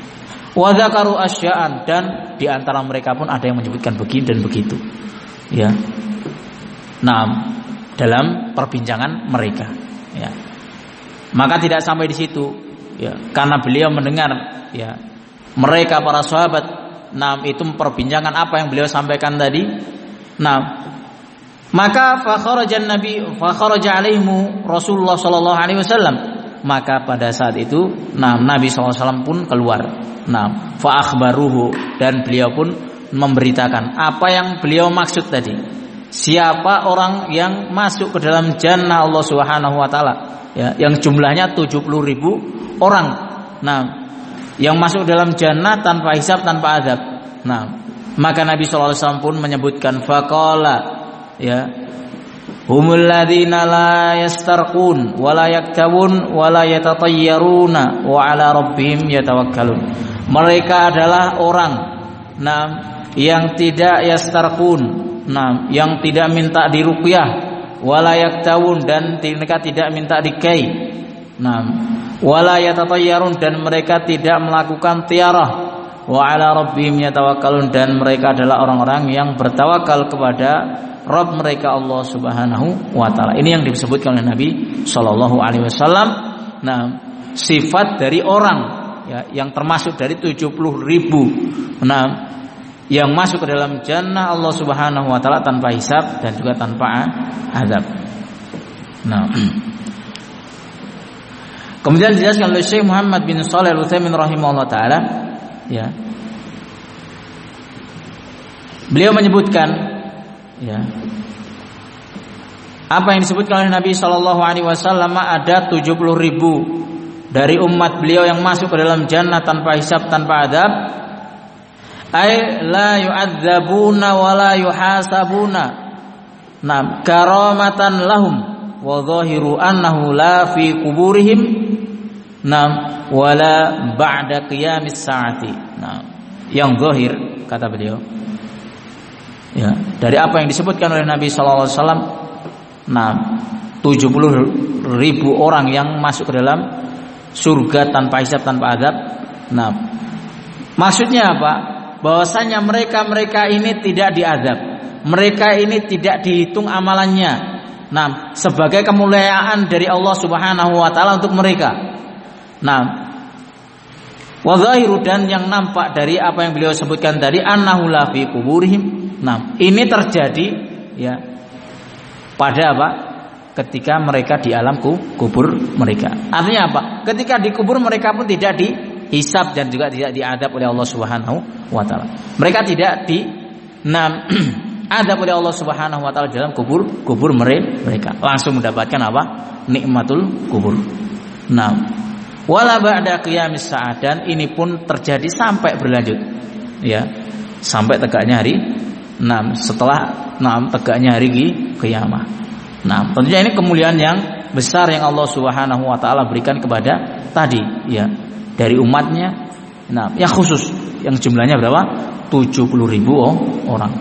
Wa dzakaru asya'an, dan di antara mereka pun ada yang menyebutkan begini dan begitu. Ya. Nah, dalam perbincangan mereka, ya. Maka tidak sampai di situ, ya, karena beliau mendengar, ya, mereka para sahabat, nah, itu perbincangan apa yang beliau sampaikan tadi. Nah, maka fa kharajan nabi fa kharaja alaihimu Rasulullah sallallahu alaihi wasallam. Maka pada saat itu, nah, Nabi sallallahu alaihi wasallam pun keluar. Nah, fa akhbaruhu, dan beliau pun memberitakan apa yang beliau maksud tadi. Siapa orang yang masuk ke dalam jannah Allah Subhanahu wa taala, ya, yang jumlahnya tujuh puluh ribu orang. Nah, yang masuk dalam jannah tanpa hisab, tanpa azab. Nah, maka Nabi sallallahu alaihi wasallam pun menyebutkan faqala, ya, humul ladzina la yastarqun wa la yaktawun wa la yatatayyaruna wa ala rabbihim yatawakkalun. Mereka adalah orang, nah, yang tidak yastarqun, nah, yang tidak minta diruqyah, wa la yaktawun, dan mereka tidak minta dikai, nah, wa la yatatayyarun, dan mereka tidak melakukan tiarah, wa ala rabbihim yatawakkalun, dan mereka adalah orang-orang yang bertawakal kepada Rabb mereka Allah Subhanahu wa taala. Ini yang disebutkan oleh Nabi sallallahu alaihi wasallam. Nah, sifat dari orang, ya, yang termasuk dari tujuh puluh ribu, nah, yang masuk ke dalam jannah Allah Subhanahu wa taala tanpa hisab dan juga tanpa azab. Nah, kemudian dijelaskan oleh Syekh Muhammad bin Shalih Al-Utsaimin rahimahullah taala, ya. Beliau menyebutkan, ya, apa yang disebutkan oleh Nabi sallallahu alaihi wasallam, ada tujuh puluh ribu dari umat beliau yang masuk ke dalam jannah tanpa hisab, tanpa adab. Ay la yu'adzabuna wa la yuhasabuna. Nam karamatan lahum wa zahiru annahu la fi kuburihim, nam wala ba'da qiyamis saati. Nah, yang zahir, kata beliau, ya, dari apa yang disebutkan oleh Nabi sallallahu alaihi wasallam, nah, tujuh puluh ribu orang yang masuk ke dalam surga tanpa hisab, tanpa adab. Nah, maksudnya apa? Bahwasanya mereka-mereka ini tidak diazab, mereka ini tidak dihitung amalannya, nah, sebagai kemuliaan dari Allah Subhanahu wa taala untuk mereka. Nah, wa zahiru, dan yang nampak dari apa yang beliau sebutkan tadi, annahu la fi kuburihim. Nah, ini terjadi, ya, pada apa? Ketika mereka di alam kubur mereka. Artinya apa? Ketika di kubur mereka pun tidak dihisab dan juga tidak diadab oleh Allah Subhanahu wa taala. Mereka tidak di nam adab oleh Allah Subhanahu wa taala dalam kubur kubur mereka. Langsung mendapatkan apa? Nikmatul kubur. Nah, wala ba'da qiyamis saat, dan ini pun terjadi sampai berlanjut, ya, sampai tegaknya hari enam, setelah enam tegaknya hari kiamat. Nah, tentunya ini kemuliaan yang besar yang Allah Subhanahu wa taala berikan kepada tadi, ya, dari umatnya. Nah, yang khusus yang jumlahnya berapa? tujuh puluh ribu orang.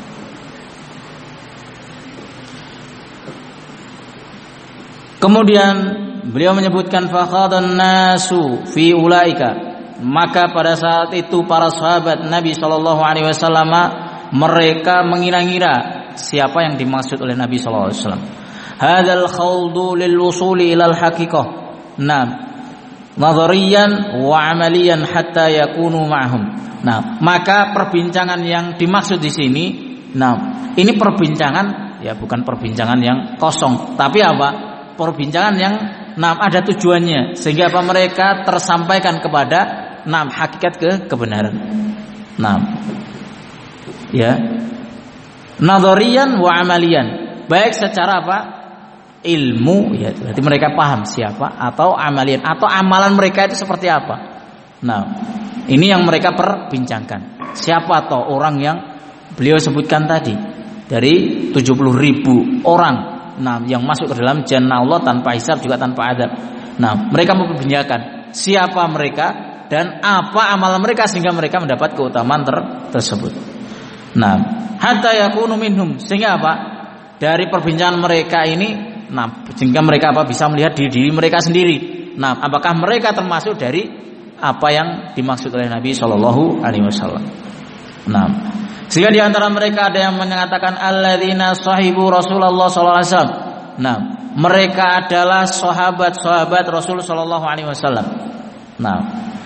Kemudian beliau menyebutkan faqadan nasu fi ulaika, maka pada saat itu para sahabat Nabi sallallahu alaihi wasallam mereka mengira-ngira siapa yang dimaksud oleh Nabi sallallahu alaihi wasallam. Hadzal khawdu lil wusuli ilal haqiqah. Nah, nadhariyan wa amaliyan hatta yakunu ma'hum. Nah, maka perbincangan yang dimaksud di sini, nah, ini perbincangan, ya, bukan perbincangan yang kosong, tapi apa? Perbincangan yang, nah, ada tujuannya, sehingga apa? Mereka tersampaikan kepada, nah, hakikat ke kebenaran. Nah, ya, nadhariyan wa amaliyan, baik secara apa? Ilmu, ya, berarti mereka paham siapa, atau amalian, atau amalan mereka itu seperti apa. Nah, ini yang mereka perbincangkan. Siapa atau orang yang beliau sebutkan tadi dari tujuh puluh ribu orang, nah, yang masuk ke dalam jannah Allah tanpa hisab juga tanpa adab. Nah, mereka memperbincangkan siapa mereka dan apa amalan mereka sehingga mereka mendapat keutamaan ter tersebut. Nah, hatta yakunu minhum, sehingga apa? Dari perbincangan mereka ini, nah, sehingga mereka apa? Bisa melihat diri, diri mereka sendiri. Nah, apakah mereka termasuk dari, apa yang dimaksud oleh Nabi Shallallahu Alaihi Wasallam. Nah, sehingga di antara mereka ada yang mengatakan alladzina sahibu Rasulullah Shallallahu Alaihi Wasallam. Nah, mereka adalah sahabat-sahabat Rasul Shallallahu Alaihi Wasallam. Nah,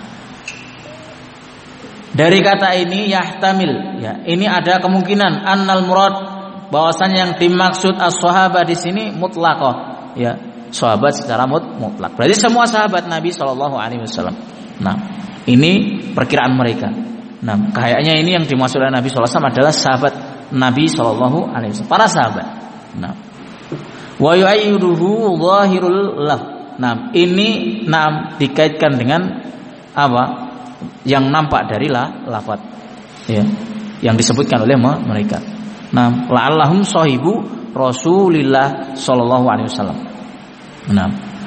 dari kata ini yahtamil, ya, ini ada kemungkinan annal murad, bahwasanya yang dimaksud as-sahabah di sini mutlaqah, ya, sahabat secara mut, mutlak. Berarti semua sahabat Nabi Shallallahu Alaihi Wasallam. Nah, ini perkiraan mereka. Nah, kayaknya ini yang dimaksud oleh Nabi Shallallahu Alaihi Wasallam adalah sahabat Nabi Shallallahu Alaihi Wasallam, para sahabat. Nah, wa yu'ayyiduhu zahirul laf. Nah, ini nam dikaitkan dengan apa? Yang nampak dari la, lafaz, ya, yang disebutkan oleh mereka. Nah, la'allahum sahibu Rasulillah Shallallahu Alaihi Wasallam. Nah,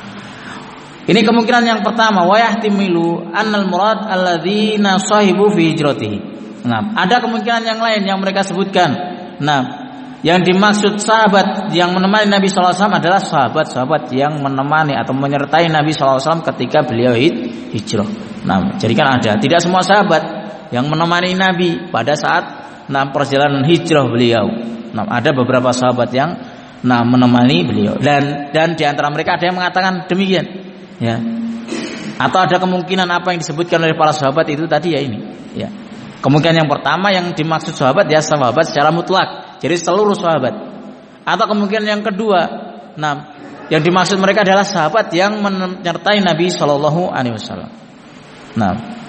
ini kemungkinan yang pertama, wa yahtimilu annal murad alladzina sahibu fi hijratihi. Nah, ada kemungkinan yang lain yang mereka sebutkan. Nah, yang dimaksud sahabat yang menemani Nabi Shallallahu Alaihi Wasallam adalah sahabat-sahabat yang menemani atau menyertai Nabi Shallallahu Alaihi Wasallam ketika beliau hijrah. Nah, jadi kan ada, tidak semua sahabat yang menemani Nabi pada saat nah, perjalanan hijrah beliau. Nah, ada beberapa sahabat yang nah menemani beliau, dan dan di antara mereka ada yang mengatakan demikian, ya. Atau ada kemungkinan apa yang disebutkan oleh para sahabat itu tadi, ya ini, ya. Kemungkinan yang pertama yang dimaksud sahabat ya sahabat secara mutlak, jadi seluruh sahabat. Atau kemungkinan yang kedua, nah, yang dimaksud mereka adalah sahabat yang menyertai Nabi Shallallahu Alaihi Wasallam. Nah,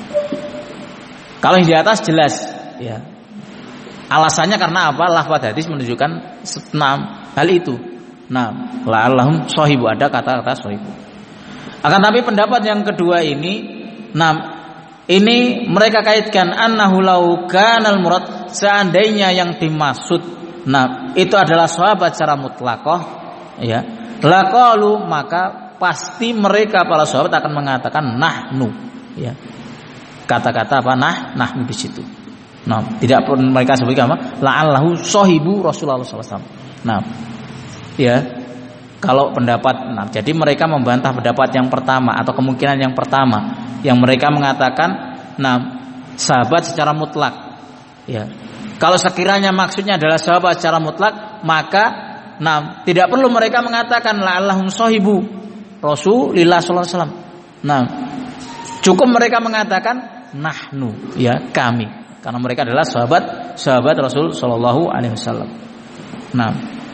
kalau yang di atas jelas, ya. Alasannya karena apa? Lafaz hadis menunjukkan enam hal itu. Nah, la'allahum sahibu, ada kata-kata sahibu. Akan tapi pendapat yang kedua ini, nah, ini mereka kaitkan annahu law kanal murad, seandainya yang dimaksud nah itu adalah sahabat secara mutlaqah, ya, laqalu, maka pasti mereka para sahabat akan mengatakan nahnu, ya. Kata-kata apa? Nah, nahnu di situ. Nah, tidak pun mereka sebutkan apa? La'allahu sahibu Rasulullah sallallahu alaihi wasallam. Nah, ya, kalau pendapat, nah, jadi mereka membantah pendapat yang pertama atau kemungkinan yang pertama yang mereka mengatakan, nah, sahabat secara mutlak, ya. Kalau sekiranya maksudnya adalah sahabat secara mutlak, maka, nah, tidak perlu mereka mengatakan la'allahum sahibu Rasulillah sallallahu alaihi wasallam. Nah, cukup mereka mengatakan nahnu, ya, kami, karena mereka adalah sahabat sahabat Rasul sallallahu alaihi wasallam. Nah,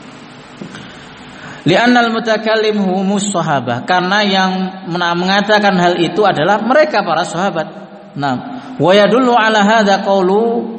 li'annal mutakallim humus sahabah, karena yang mengatakan hal itu adalah mereka para sahabat. Nah, wa yadullu ala hadza qaulu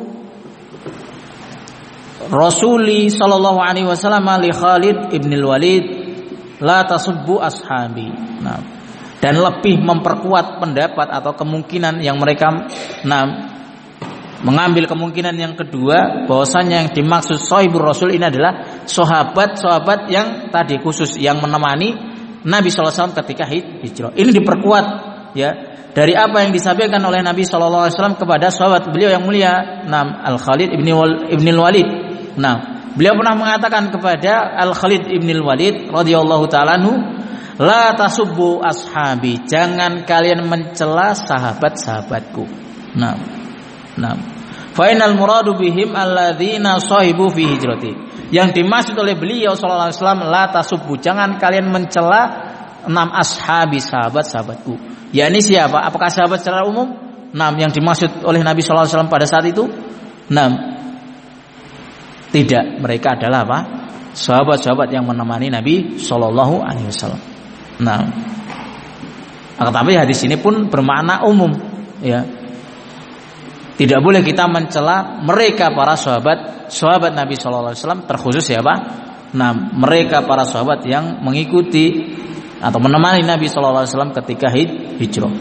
Rasuli sallallahu alaihi wasallam li Khalid ibn al-Walid la tasubbu ashabi. Nah, dan lebih memperkuat pendapat atau kemungkinan yang mereka nah mengambil kemungkinan yang kedua, bahwasanya yang dimaksud sahibur Rasul ini adalah sahabat-sahabat yang tadi khusus yang menemani Nabi sallallahu alaihi wasallam ketika hijrah. Ini diperkuat, ya, dari apa yang disampaikan oleh Nabi sallallahu alaihi wasallam kepada sahabat beliau yang mulia, Nam Al-Khalid ibn al-Walid. Nah, beliau pernah mengatakan kepada Al-Khalid ibn al-Walid radhiyallahu ta'ala anhu, la tasubbu ashabi, jangan kalian mencela sahabat-sahabatku. Nah, nah, fa inal muradu bihim alladzina sahibu fi hijrati. Yang dimaksud oleh beliau sallallahu alaihi wasallam, la tasubbu, jangan kalian mencela enam ashabi, sahabat-sahabatku. Ya, ini siapa? Apakah sahabat secara umum? Nah, yang dimaksud oleh Nabi sallallahu alaihi wasallam pada saat itu? Nah, tidak, mereka adalah apa? Sahabat-sahabat yang menemani Nabi sallallahu alaihi wasallam. Nah, tetapi hadis ini pun bermakna umum, ya. Tidak boleh kita mencela mereka para sahabat, sahabat Nabi sallallahu alaihi wasallam, terkhusus siapa? Nah, mereka para sahabat yang mengikuti atau menemani Nabi sallallahu alaihi wasallam ketika hijrah.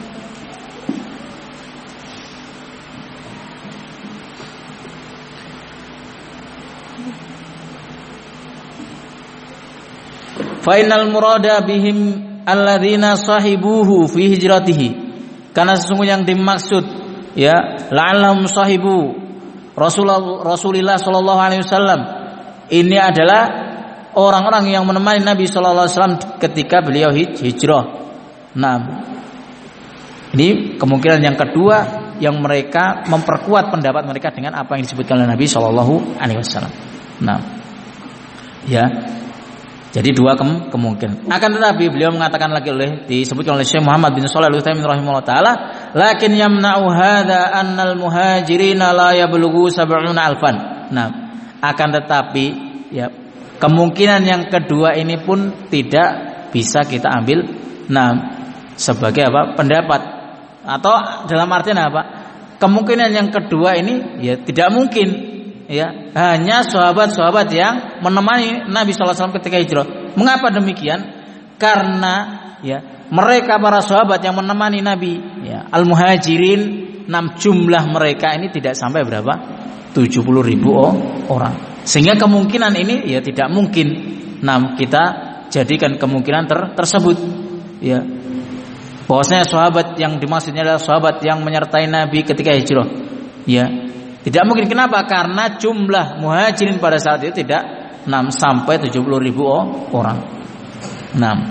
Fa innal murada bihim alladzina sahibuhu fi hijratihi, karena sesungguhnya yang dimaksud, ya, la'allahum sahibu Rasulullah Rasulillah sallallahu alaihi wasallam, ini adalah orang-orang yang menemani Nabi sallallahu alaihi wasallam ketika beliau hijrah. Nah, Ini kemungkinan yang kedua yang mereka memperkuat pendapat mereka dengan apa yang disebutkan oleh Nabi Shallallahu Alaihi Wasallam. Nah, ya. Jadi dua ke- kemungkinan. Akan tetapi beliau mengatakan lagi oleh disebutkan oleh Syekh Muhammad bin Shalih Al-Utsaimin rahimahullah taala, lakin yamna'u hadza annal muhajirin la yablughu sab'una alfan. Nah, akan tetapi ya kemungkinan yang kedua ini pun tidak bisa kita ambil nah sebagai apa? Pendapat atau dalam artian apa? Kemungkinan yang kedua ini ya tidak mungkin. Ya, hanya sahabat-sahabat yang menemani Nabi sallallahu alaihi wasallam ketika hijrah. Mengapa demikian? Karena ya, mereka para sahabat yang menemani Nabi, ya, al-muhajirin, enam jumlah mereka ini tidak sampai berapa? tujuh puluh ribu orang. Sehingga kemungkinan ini ya tidak mungkin. Nah, kita jadikan kemungkinan ter- tersebut ya. Bahwasanya sahabat yang dimaksudnya adalah sahabat yang menyertai Nabi ketika hijrah. Ya. Tidak mungkin. Kenapa? Karena jumlah muhajirin pada saat itu tidak enam sampai tujuh puluh ribu orang. enam.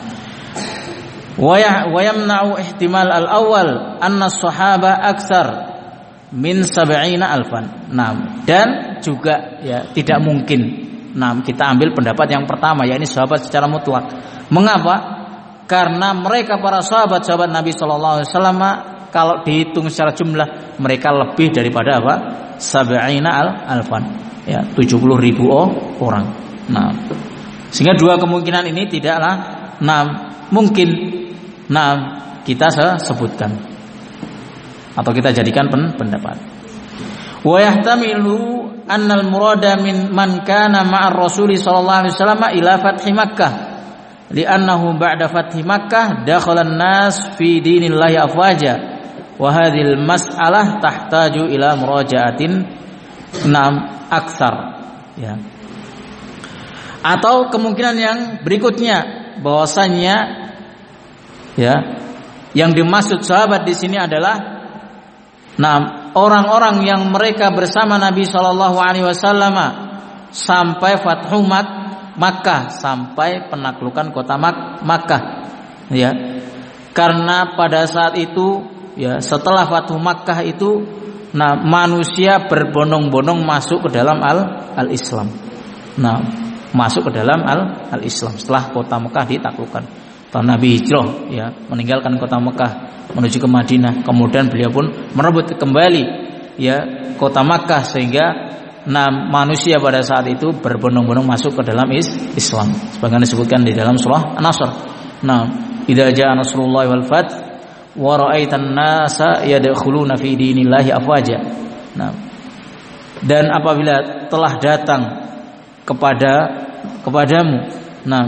Wa yamna'u ihtimal al-awwal anna as-sahaba aktsar min sab'ina alfan. enam. Dan juga ya tidak mungkin enam kita ambil pendapat yang pertama, yakni sahabat secara mutlak. Mengapa? Karena mereka para sahabat-sahabat Nabi sallallahu alaihi wasallam kalau dihitung secara jumlah mereka lebih daripada apa? Sab'ina al-alfan. Ya, tujuh puluh ribu orang. Nah, sehingga dua kemungkinan ini tidaklah nah mungkin nah kita sebutkan atau kita jadikan pendapat. Wa yahtamilu annal murada min man kana ma'ar Rasul sallallahu alaihi wasallam ila fathi Makkah. Li'annahu ba'da fathi Makkah dakhala an-nas fi dinillahi afwaja. Wa hadhil mas'alah tahtaju ila muraja'atin enam aktsar ya. Atau kemungkinan yang berikutnya bahwasanya ya yang dimaksud sahabat di sini adalah enam orang-orang yang mereka bersama Nabi sallallahu alaihi wasallam sampai Fathu Makkah, sampai penaklukan kota Mak- Makkah ya. Karena pada saat itu ya setelah Fathu Makkah itu nah manusia berbondong-bondong masuk ke dalam al al-Islam. Nah, masuk ke dalam al al-Islam setelah kota Mekah ditaklukkan. Tahun Nabi hijrah ya, meninggalkan kota Mekah menuju ke Madinah. Kemudian beliau pun merebut kembali ya kota Makkah sehingga nah manusia pada saat itu berbondong-bondong masuk ke dalam is Islam. Sebagaimana disebutkan di dalam surah An-Nasr. Nah, idza jaa nasrullahi wal fath wa ra'aitan nasa yadkhuluna fi dinillahi afwaja. Nah, dan apabila telah datang kepada kepadamu, nah,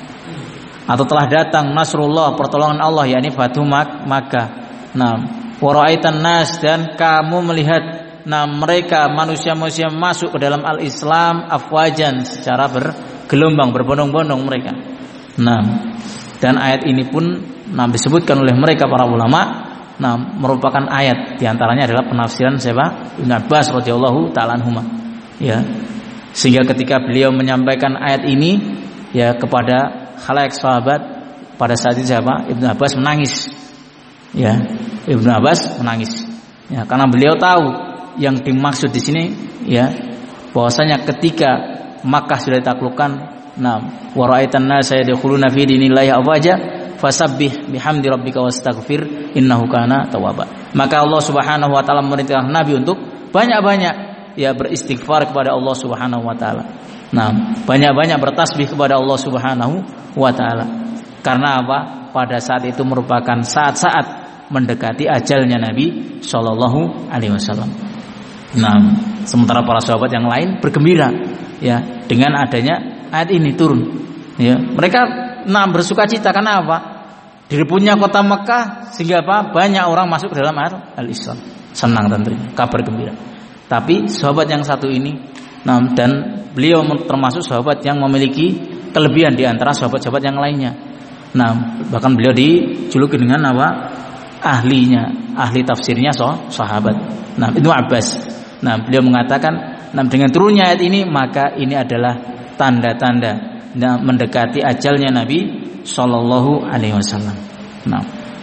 atau telah datang nasrullah, pertolongan Allah, yakni Fathu Makkah. Nah, wa ra'aitan nas, dan kamu melihat nah mereka manusia-manusia masuk ke dalam al-Islam afwajan, secara bergelombang, berbondong-bondong mereka. Nah, dan ayat ini pun nah disebutkan oleh mereka para ulama, nah merupakan ayat diantaranya adalah penafsiran siapa? Ibnu Abbas radhiyallahu taala anhuma. Ya, sehingga ketika beliau menyampaikan ayat ini ya kepada khalayak sahabat pada saat itu siapa? Ibnu Abbas menangis. Ya, Ibnu Abbas menangis. Ya, karena beliau tahu yang dimaksud di sini ya bahwasanya ketika Makkah sudah ditaklukkan, nah wa ra'aitan nasa yadkhuluna fi dinillahi afwaja fasabbih bihamdi rabbika wastaghfir innahu kana tawwaba. Maka Allah Subhanahu wa taala memerintahkan Nabi untuk banyak-banyak ya beristighfar kepada Allah Subhanahu wa taala. Nah, banyak-banyak bertasbih kepada Allah Subhanahu wa taala. Karena apa? Pada saat itu merupakan saat-saat mendekati ajalnya Nabi sallallahu alaihi wasallam. Nah, sementara para sahabat yang lain bergembira ya dengan adanya ayat ini turun. Ya, mereka nah bersukacita karena apa? Direbutnya kota Mekah sehingga apa? Banyak orang masuk ke dalam al-Islam. Senang tentunya, kabar gembira. Tapi sahabat yang satu ini, nah dan beliau termasuk sahabat yang memiliki kelebihan di antara sahabat-sahabat yang lainnya. Nah, bahkan beliau dijuluki dengan apa? Ahlinya, ahli tafsirnya sahabat. Nah, Ibnu Abbas. Nah, beliau mengatakan, nah dengan turunnya ayat ini maka ini adalah tanda-tanda nah, mendekati ajalnya Nabi sallallahu alaihi wasallam. Nah,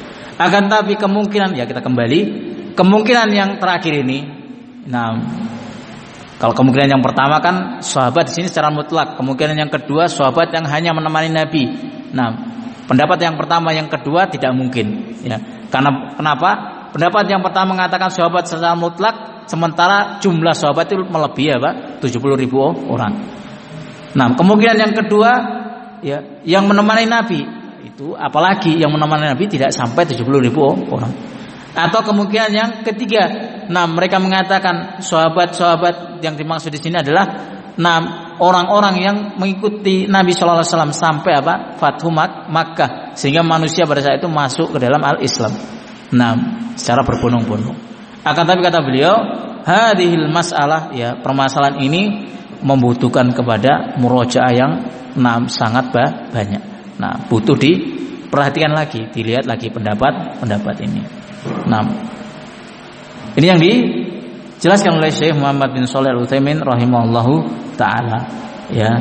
Akan tapi kemungkinan, ya kita kembali, kemungkinan yang terakhir ini, nah, kalau kemungkinan yang pertama kan sahabat di sini secara mutlak, kemungkinan yang kedua sahabat yang hanya menemani Nabi. Nah, pendapat yang pertama, yang kedua tidak mungkin, ya. Karena kenapa? Pendapat yang pertama mengatakan sahabat secara mutlak, sementara jumlah sahabat itu melebihi apa? tujuh puluh ribu orang. Nah, kemungkinan yang kedua, ya, yang menemani Nabi itu, apalagi yang menemani Nabi tidak sampai tujuh puluh ribu orang. Atau kemungkinan yang ketiga, nah mereka mengatakan sahabat-sahabat yang dimaksud di sini adalah nah orang-orang yang mengikuti Nabi Shallallahu Alaihi Wasallam sampai apa? Fathu Makkah, sehingga manusia pada saat itu masuk ke dalam al-Islam. Nah, secara berbondong-bondong. Akan tapi kata beliau, hadhil masalah, ya, permasalahan ini membutuhkan kepada murojaah yang nah, sangat banyak. Nah, butuh diperhatikan lagi, dilihat lagi pendapat-pendapat ini. Nah, ini yang dijelaskan oleh Syekh Muhammad bin Shalih Al-Utsaimin rahimahullahu taala, ya.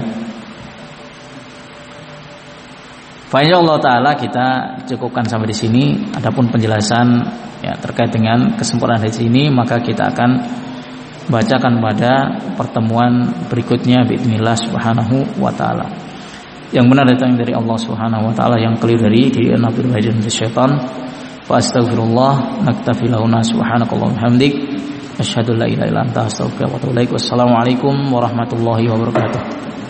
Fa insyaallah taala kita cukupkan sampai di sini. Adapun penjelasan, ya, terkait dengan kesempurnaan hadis ini, maka kita akan bacakan pada pertemuan berikutnya biidznillah subhanahu wa taala. Yang benar datang dari Allah subhanahu wa taala, yang keliru dari diri Nabi dan dari syaitan. Fa astaghfirullah, naktafi lahuna subhanakallahumma hamdik, asyhadu an la ilaha illa anta astaghfiruka wa atubu ilaik. Wassalamu alaikum warahmatullahi wabarakatuh.